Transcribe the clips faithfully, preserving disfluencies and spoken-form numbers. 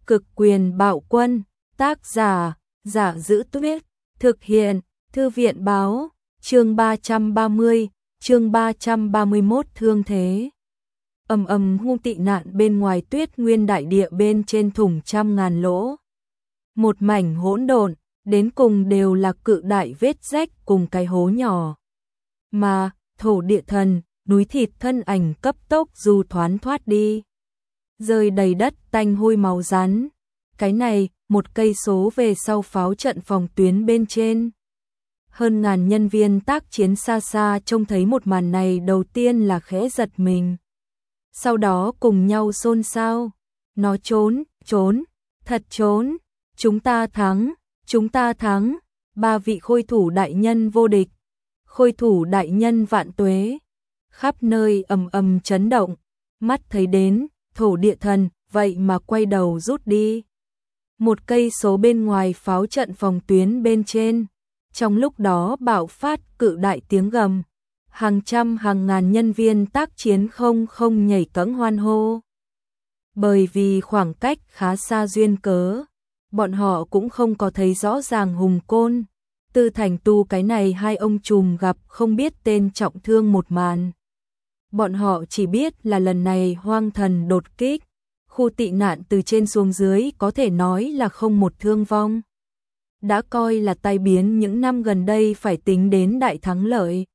Cực quyền bạo quân, tác giả, Giả Giữ Tuyết, thực hiện, Thư viện báo, chương ba trăm ba mươi, chương ba trăm ba mươi mốt thương thế. Ầm ầm hung tị nạn bên ngoài Tuyết Nguyên đại địa bên trên thủng trăm ngàn lỗ. Một mảnh hỗn độn, đến cùng đều là cự đại vết rách cùng cái hố nhỏ. Mà, thổ địa thần, núi thịt thân ảnh cấp tốc du thoán thoát đi. Rơi đầy đất tanh hôi máu rắn. Cái này, một cây số về sau pháo trận phòng tuyến bên trên. Hơn ngàn nhân viên tác chiến xa xa trông thấy một màn này đầu tiên là khẽ giật mình. Sau đó cùng nhau xôn xao. Nó trốn, trốn, thật trốn. Chúng ta thắng, chúng ta thắng. Ba vị khôi thủ đại nhân vô địch. Khôi thủ đại nhân vạn tuế. Khắp nơi ầm ầm chấn động. Mắt thấy đến, thổ địa thần, vậy mà quay đầu rút đi. Một cây số bên ngoài pháo trận phòng tuyến bên trên. Trong lúc đó bạo phát cự đại tiếng gầm. Hàng trăm hàng ngàn nhân viên tác chiến không không nhảy cẫng hoan hô. Bởi vì khoảng cách khá xa duyên cớ, bọn họ cũng không có thấy rõ ràng Hùng Côn, Tư Thành Tu cái này hai ông trùm gặp không biết tên trọng thương một màn. Bọn họ chỉ biết là lần này hoang thần đột kích, khu tị nạn từ trên xuống dưới có thể nói là không một thương vong. Đã coi là tai biến những năm gần đây phải tính đến đại thắng lợi.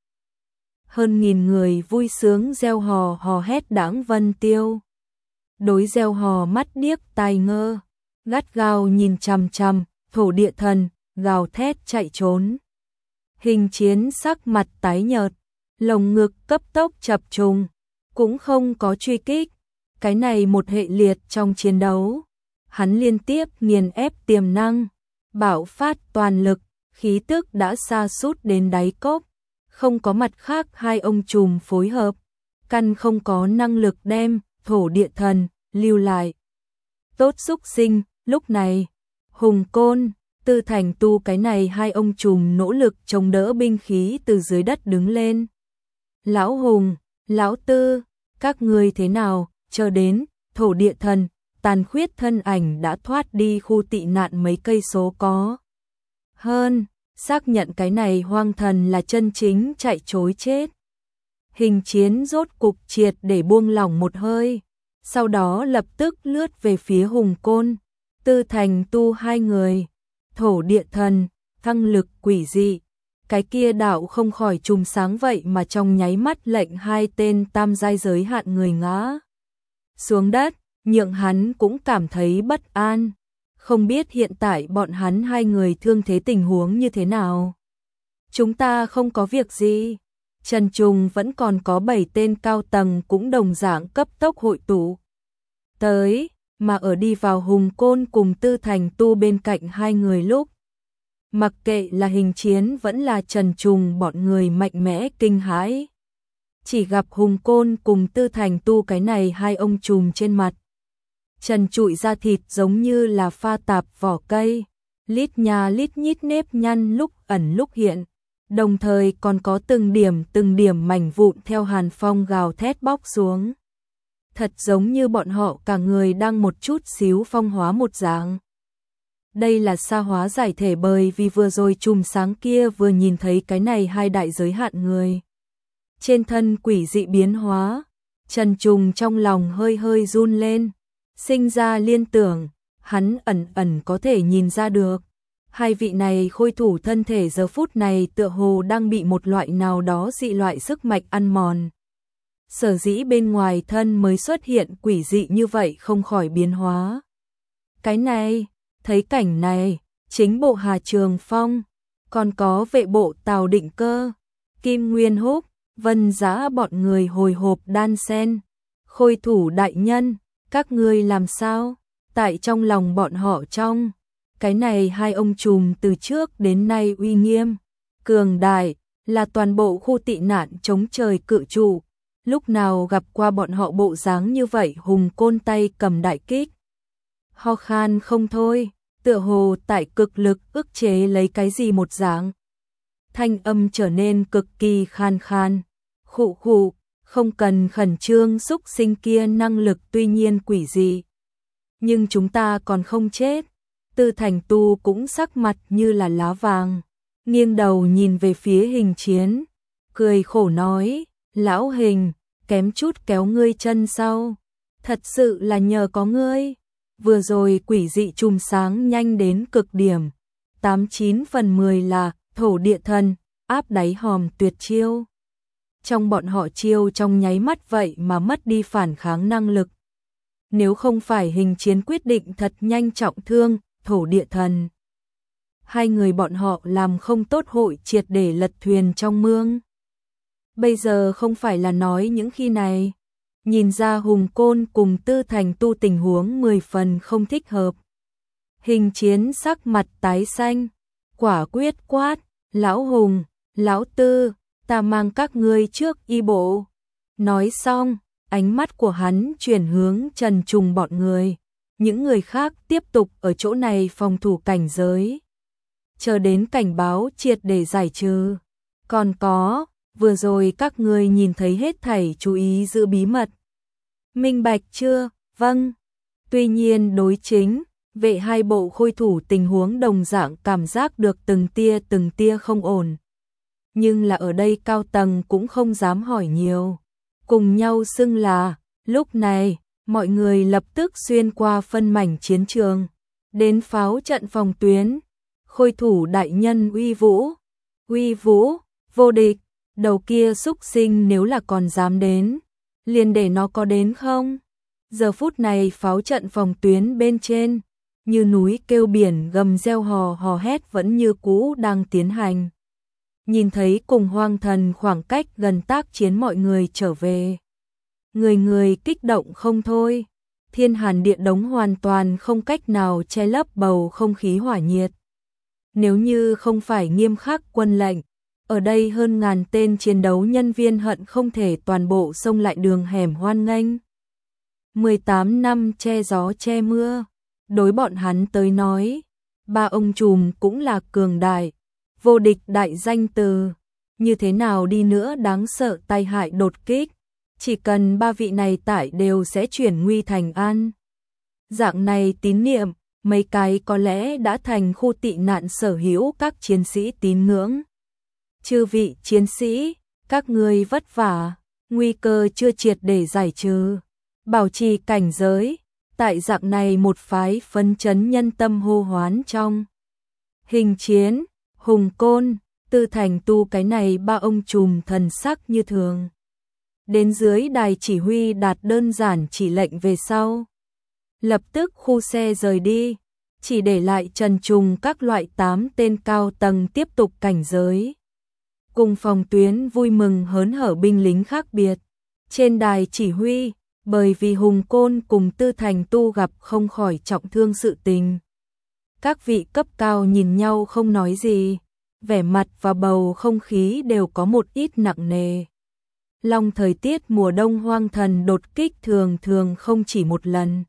Hơn nghìn người vui sướng reo hò hò hét đãng vân tiêu. Đối reo hò mắt điếc tai ngơ, gắt gao nhìn chằm chằm, thổ địa thần, gào thét chạy trốn. Hình chiến sắc mặt tái nhợt, lồng ngực cấp tốc chập trùng, cũng không có truy kích. Cái này một hệ liệt trong chiến đấu. Hắn liên tiếp nghiền ép tiềm năng, bạo phát toàn lực, khí tức đã sa sút đến đáy cốc. Không có mặt khác hai ông trùm phối hợp, căn không có năng lực đem thổ địa thần lưu lại. Tốt xúc sinh, lúc này, Hùng Côn, Tư Thành Tu cái này hai ông trùm nỗ lực chống đỡ binh khí từ dưới đất đứng lên. Lão Hùng, Lão Tư, các ngươi thế nào, chờ đến, thổ địa thần, tàn khuyết thân ảnh đã thoát đi khu tị nạn mấy cây số có. Hơn, xác nhận cái này hoang thần là chân chính chạy trối chết. Hình chiến rốt cục triệt để buông lỏng một hơi, sau đó lập tức lướt về phía Hùng Côn, Tư Thành Tu hai người. Thổ địa thần, thăng lực quỷ dị, cái kia đạo không khỏi trùm sáng vậy mà trong nháy mắt lệnh hai tên tam giai giới hạn người ngã xuống đất, nhượng hắn cũng cảm thấy bất an. Không biết hiện tại bọn hắn hai người thương thế tình huống như thế nào. Chúng ta không có việc gì. Trần Trùng vẫn còn có bảy tên cao tầng cũng đồng dạng cấp tốc hội tụ tới, mà ở đi vào Hùng Côn cùng Tư Thành Tu bên cạnh hai người lúc. Mặc kệ là hình chiến vẫn là Trần Trùng bọn người mạnh mẽ kinh hãi. Chỉ gặp Hùng Côn cùng Tư Thành Tu cái này hai ông trùm trên mặt. Trần trụi da thịt giống như là pha tạp vỏ cây, lít nhà lít nhít nếp nhăn lúc ẩn lúc hiện, đồng thời còn có từng điểm từng điểm mảnh vụn theo hàn phong gào thét bóc xuống. Thật giống như bọn họ cả người đang một chút xíu phong hóa một dạng. Đây là sa hóa giải thể bởi vì vừa rồi chùm sáng kia vừa nhìn thấy cái này hai đại giới hạn người. Trên thân quỷ dị biến hóa, Trần Trùng trong lòng hơi hơi run lên. Sinh ra liên tưởng, hắn ẩn ẩn có thể nhìn ra được. Hai vị này khôi thủ thân thể giờ phút này tựa hồ đang bị một loại nào đó dị loại sức mạnh ăn mòn. Sở dĩ bên ngoài thân mới xuất hiện quỷ dị như vậy không khỏi biến hóa. Cái này, thấy cảnh này, chính bộ Hà Trường Phong, còn có vệ bộ Tào Định Cơ, Kim Nguyên Húc, Vân Giá bọn người hồi hộp đan sen. Khôi thủ đại nhân, các ngươi làm sao? Tại trong lòng bọn họ trong, cái này hai ông trùm từ trước đến nay uy nghiêm, cường đại, là toàn bộ khu tị nạn chống trời cự trụ. Lúc nào gặp qua bọn họ bộ dáng như vậy Hùng Côn tay cầm đại kích. Ho khan không thôi, tựa hồ tại cực lực ức chế lấy cái gì một dạng. Thanh âm trở nên cực kỳ khan khan, khụ khụ. Không cần khẩn trương, xúc sinh kia năng lực tuy nhiên quỷ dị, Nhưng chúng ta còn không chết. Tư Thành Tu cũng sắc mặt như là lá vàng, nghiêng đầu nhìn về phía Hình Chiến, cười khổ nói, lão Hình, kém chút kéo ngươi chân sau. Thật sự là nhờ có ngươi. Vừa rồi quỷ dị chùm sáng nhanh đến cực điểm, tám chín phần mười là thổ địa thần, áp đáy hòm tuyệt chiêu. Trong bọn họ chiêu trong nháy mắt vậy mà mất đi phản kháng năng lực. Nếu không phải Hình Chiến quyết định thật nhanh trọng thương thổ địa thần, hai người bọn họ làm không tốt hội triệt để lật thuyền trong mương. Bây giờ không phải là nói những khi này. Nhìn ra Hùng Côn cùng Tư Thành Tu tình huống mười phần không thích hợp. Hình Chiến sắc mặt tái xanh, quả quyết quát, lão Hùng, lão Tư, ta mang các ngươi trước y bộ. Nói xong, ánh mắt của hắn chuyển hướng Trần Trùng bọn người. Những người khác tiếp tục ở chỗ này phòng thủ cảnh giới, chờ đến cảnh báo triệt để giải trừ. Còn có, vừa rồi các ngươi nhìn thấy hết thảy chú ý giữ bí mật. Minh bạch chưa? Vâng. Tuy nhiên đối chính, vệ hai bộ khôi thủ tình huống đồng dạng cảm giác được từng tia từng tia không ổn. Nhưng là ở đây cao tầng cũng không dám hỏi nhiều. Cùng nhau xưng là, lúc này, mọi người lập tức xuyên qua phân mảnh chiến trường, đến pháo trận phòng tuyến. Khôi thủ đại nhân uy vũ, uy vũ, vô địch, đầu kia xúc sinh nếu là còn dám đến, liền để nó có đến không? Giờ phút này pháo trận phòng tuyến bên trên, như núi kêu biển gầm reo hò hò hét vẫn như cũ đang tiến hành. Nhìn thấy cùng Hoang Thần khoảng cách gần tác chiến mọi người trở về. Người người kích động không thôi, Thiên Hàn Địa Đống hoàn toàn không cách nào che lấp bầu không khí hỏa nhiệt. Nếu như không phải nghiêm khắc quân lệnh, ở đây hơn ngàn tên chiến đấu nhân viên hận không thể toàn bộ xông lại đường hẻm hoan nghênh. mười tám năm che gió che mưa, đối bọn hắn tới nói, ba ông trùm cũng là cường đại, vô địch đại danh từ, như thế nào đi nữa đáng sợ tai hại đột kích, chỉ cần ba vị này tại đều sẽ chuyển nguy thành an. Dạng này tín niệm, mấy cái có lẽ đã thành khu tị nạn sở hữu các chiến sĩ tín ngưỡng. Chư vị chiến sĩ, các ngươi vất vả, nguy cơ chưa triệt để giải trừ, bảo trì cảnh giới, tại dạng này một phái phấn chấn nhân tâm hô hoán trong. Hình Chiến, Hùng Côn, Tư Thành Tu cái này ba ông trùm thần sắc như thường. Đến dưới đài chỉ huy đạt đơn giản chỉ lệnh về sau. Lập tức khu xe rời đi, chỉ để lại Trần Trùng các loại tám tên cao tầng tiếp tục cảnh giới. Cùng phòng tuyến vui mừng hớn hở binh lính khác biệt. Trên đài chỉ huy, bởi vì Hùng Côn cùng Tư Thành Tu gặp không khỏi trọng thương sự tình. Các vị cấp cao nhìn nhau không nói gì, vẻ mặt và bầu không khí đều có một ít nặng nề. Long thời tiết mùa đông Hoang Thần đột kích thường thường không chỉ một lần.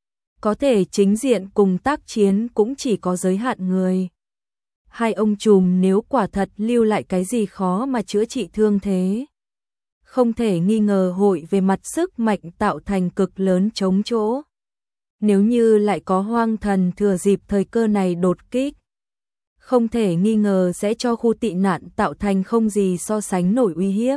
Có thể chính diện cùng tác chiến cũng chỉ có giới hạn người. Hai ông trùm nếu quả thật lưu lại cái gì khó mà chữa trị thương thế, không thể nghi ngờ hội về mặt sức mạnh tạo thành cực lớn chống chỗ. Nếu như lại có Hoang Thần thừa dịp thời cơ này đột kích, không thể nghi ngờ sẽ cho khu tị nạn tạo thành không gì so sánh nổi uy hiếp.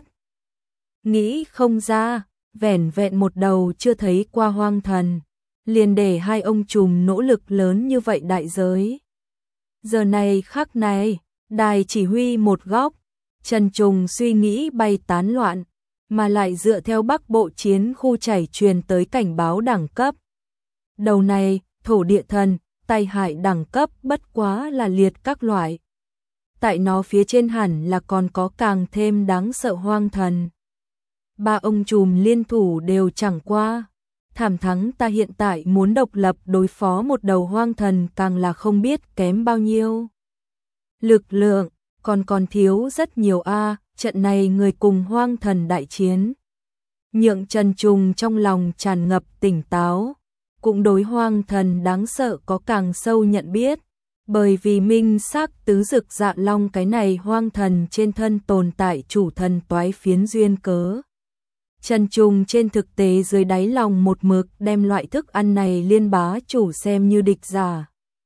Nghĩ không ra, vẻn vẹn một đầu chưa thấy qua Hoang Thần, liền để hai ông trùm nỗ lực lớn như vậy đại giới. Giờ này khắc này, đài chỉ huy một góc, Trần Trùng suy nghĩ bay tán loạn, mà lại dựa theo Bắc Bộ chiến khu chảy truyền tới cảnh báo đẳng cấp. Đầu này, thổ địa thần, tai hại đẳng cấp bất quá là liệt các loại. Tại nó phía trên hẳn là còn có càng thêm đáng sợ Hoang Thần. Ba ông trùm liên thủ đều chẳng qua. Thảm thắng ta hiện tại muốn độc lập đối phó một đầu Hoang Thần càng là không biết kém bao nhiêu. Lực lượng, còn còn thiếu rất nhiều a trận này người cùng Hoang Thần đại chiến. Nhượng Trần Trùng trong lòng tràn ngập tỉnh táo, cũng đối Hoang Thần đáng sợ có càng sâu nhận biết, bởi vì minh xác tứ dực dạ long cái này Hoang Thần trên thân tồn tại chủ thần toái phiến duyên cớ. Trần Trùng trên thực tế dưới đáy lòng một mực đem loại thức ăn này liên bá chủ xem như địch giả.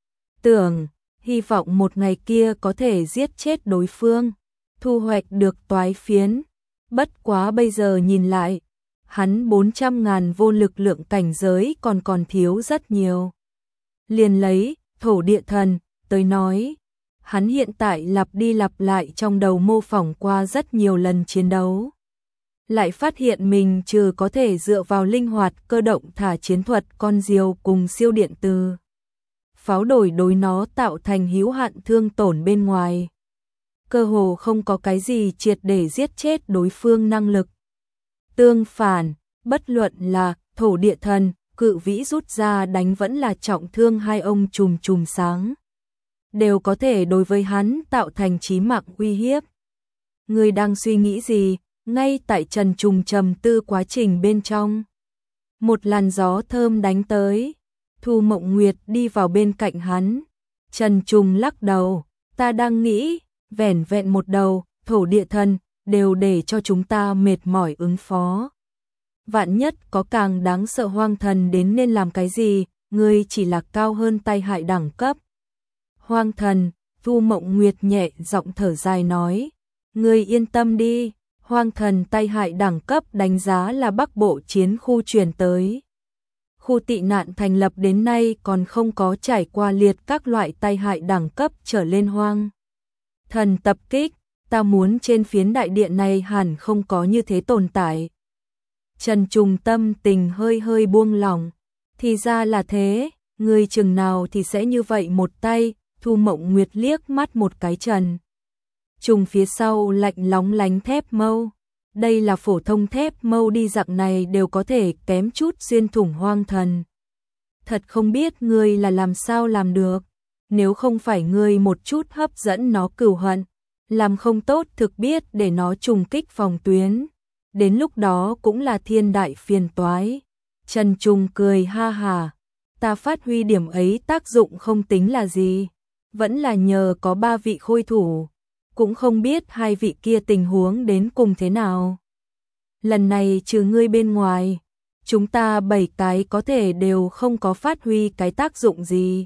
Tưởng, hy vọng một ngày kia có thể giết chết đối phương, thu hoạch được toái phiến. Bất quá bây giờ nhìn lại, hắn bốn trăm ngàn vô lực lượng cảnh giới còn còn thiếu rất nhiều. Liền lấy thổ địa thần tới nói, hắn hiện tại lặp đi lặp lại trong đầu mô phỏng qua rất nhiều lần chiến đấu. Lại phát hiện mình trừ có thể dựa vào linh hoạt cơ động thả chiến thuật con diều cùng siêu điện từ pháo đổi đối nó tạo thành hữu hạn thương tổn bên ngoài. Cơ hồ không có cái gì triệt để giết chết đối phương năng lực. Tương phản, bất luận là thổ địa thần, cự vĩ rút ra đánh vẫn là trọng thương hai ông chùm chùm sáng, đều có thể đối với hắn tạo thành chí mạng uy hiếp. Người đang suy nghĩ gì? Ngay tại Trần Trùng trầm tư quá trình bên trong, một làn gió thơm đánh tới. Thu Mộng Nguyệt đi vào bên cạnh hắn. Trần Trùng lắc đầu, ta đang nghĩ, vẻn vẹn một đầu thổ địa thần đều để cho chúng ta mệt mỏi ứng phó. Vạn nhất có càng đáng sợ hoang thần đến nên làm cái gì, ngươi chỉ là cao hơn tai hại đẳng cấp. Hoang thần, Thu Mộng Nguyệt nhẹ giọng thở dài nói, ngươi yên tâm đi, hoang thần tai hại đẳng cấp đánh giá là Bắc Bộ chiến khu truyền tới. Khu tị nạn thành lập đến nay còn không có trải qua liệt các loại tai hại đẳng cấp trở lên hoang thần tập kích, ta muốn trên phiến đại điện này hẳn không có như thế tồn tại. Trần Trùng tâm tình hơi hơi buông lỏng, thì ra là thế, người chừng nào thì sẽ như vậy một tay. Thu Mộng Nguyệt liếc mắt một cái Trần Trùng phía sau lạnh lóng lánh thép mâu. Đây là phổ thông thép mâu đi dạng này đều có thể kém chút xuyên thủng hoang thần. Thật không biết ngươi là làm sao làm được, nếu không phải ngươi một chút hấp dẫn nó cừu hận, làm không tốt thực biết để nó trùng kích phòng tuyến. Đến lúc đó cũng là thiên đại phiền toái. Trần Trùng cười ha hà, ta phát huy điểm ấy tác dụng không tính là gì, vẫn là nhờ có ba vị khôi thủ. Cũng không biết hai vị kia tình huống đến cùng thế nào. Lần này trừ ngươi bên ngoài, chúng ta bảy cái có thể đều không có phát huy cái tác dụng gì.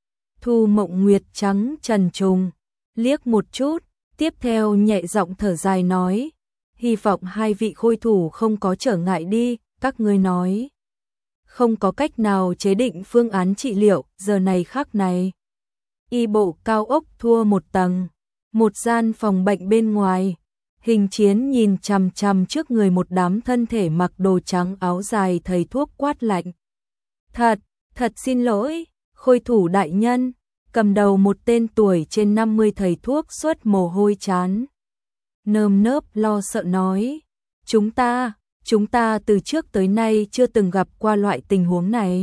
Thu Mộng Nguyệt trắng Trần Trùng liếc một chút, tiếp theo nhẹ giọng thở dài nói, hy vọng hai vị khôi thủ không có trở ngại đi. Các ngươi nói không có cách nào chế định phương án trị liệu giờ này khắc này. Y bộ cao ốc thua một tầng, một gian phòng bệnh bên ngoài, Hình Chiến nhìn chằm chằm trước người một đám thân thể mặc đồ trắng áo dài thầy thuốc quát lạnh. Thật, thật xin lỗi, khôi thủ đại nhân. Cầm đầu một tên tuổi trên năm mươi thầy thuốc xuất mồ hôi chán. Nơm nớp lo sợ nói, chúng ta, chúng ta từ trước tới nay chưa từng gặp qua loại tình huống này.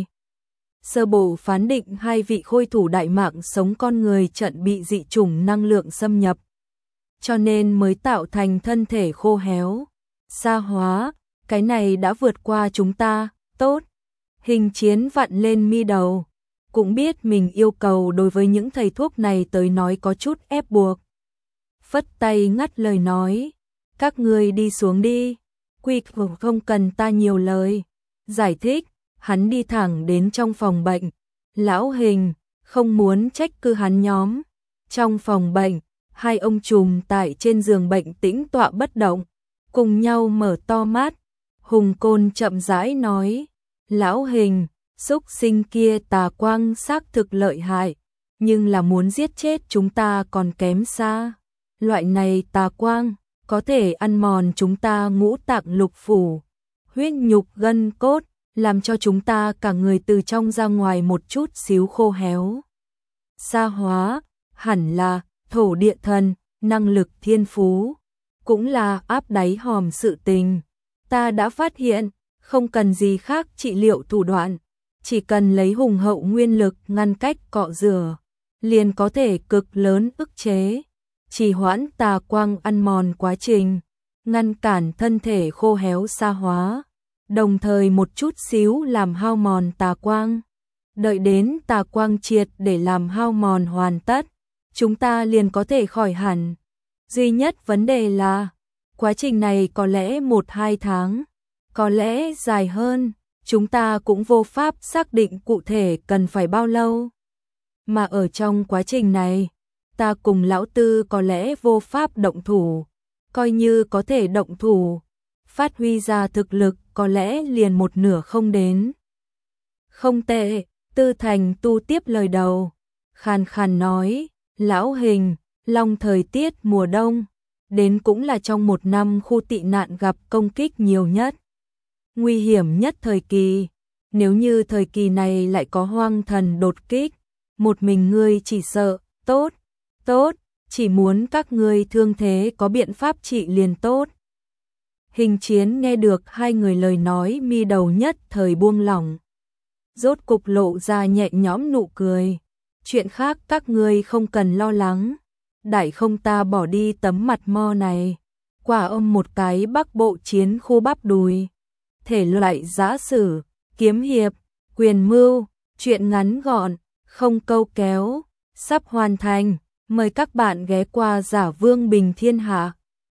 Sơ bộ phán định hai vị khôi thủ đại mạng sống con người trận bị dị chủng năng lượng xâm nhập, cho nên mới tạo thành thân thể khô héo, sa hóa, cái này đã vượt qua chúng ta, tốt. Hình Chiến vặn lên mi đầu, cũng biết mình yêu cầu đối với những thầy thuốc này tới nói có chút ép buộc. Phất tay ngắt lời nói, các ngươi đi xuống đi, quy không cần ta nhiều lời. Giải thích, hắn đi thẳng đến trong phòng bệnh. Lão Hình, không muốn trách cứ hắn nhóm. Trong phòng bệnh, hai ông trùm tại trên giường bệnh tĩnh tọa bất động, cùng nhau mở to mắt. Hùng Côn chậm rãi nói, Lão Hình, xúc sinh kia tà quang xác thực lợi hại, nhưng là muốn giết chết chúng ta còn kém xa. Loại này tà quang có thể ăn mòn chúng ta ngũ tạng lục phủ, huyết nhục gân cốt, làm cho chúng ta cả người từ trong ra ngoài một chút xíu khô héo. Sa hóa, hẳn là thổ địa thần, năng lực thiên phú, cũng là áp đáy hòm sự tình. Ta đã phát hiện, không cần gì khác trị liệu thủ đoạn, chỉ cần lấy hùng hậu nguyên lực ngăn cách cọ rửa, liền có thể cực lớn ức chế, trì hoãn tà quang ăn mòn quá trình, ngăn cản thân thể khô héo sa hóa, đồng thời một chút xíu làm hao mòn tà quang. Đợi đến tà quang triệt để làm hao mòn hoàn tất, chúng ta liền có thể khỏi hẳn. Duy nhất vấn đề là, quá trình này có lẽ một hai tháng, có lẽ dài hơn, chúng ta cũng vô pháp xác định cụ thể cần phải bao lâu. Mà ở trong quá trình này, ta cùng lão Tư có lẽ vô pháp động thủ, coi như có thể động thủ, phát huy ra thực lực có lẽ liền một nửa không đến. Không tệ, Tư Thành Tu tiếp lời đầu, khàn khàn nói, lão Hình, Long thời tiết mùa đông, đến cũng là trong một năm khu tị nạn gặp công kích nhiều nhất, nguy hiểm nhất thời kỳ, nếu như thời kỳ này lại có hoang thần đột kích, một mình ngươi chỉ sợ, tốt, tốt, chỉ muốn các ngươi thương thế có biện pháp trị liền tốt. Hình Chiến nghe được hai người lời nói mi đầu nhất thời buông lỏng, rốt cục lộ ra nhẹ nhõm nụ cười, chuyện khác các ngươi không cần lo lắng, đại không ta bỏ đi tấm mặt mo này, quả âm một cái bắc bộ chiến khu bắp đùi, thể loại giã sử, kiếm hiệp, quyền mưu, chuyện ngắn gọn, không câu kéo, sắp hoàn thành, mời các bạn ghé qua Giả Vương Bình Thiên Hạ.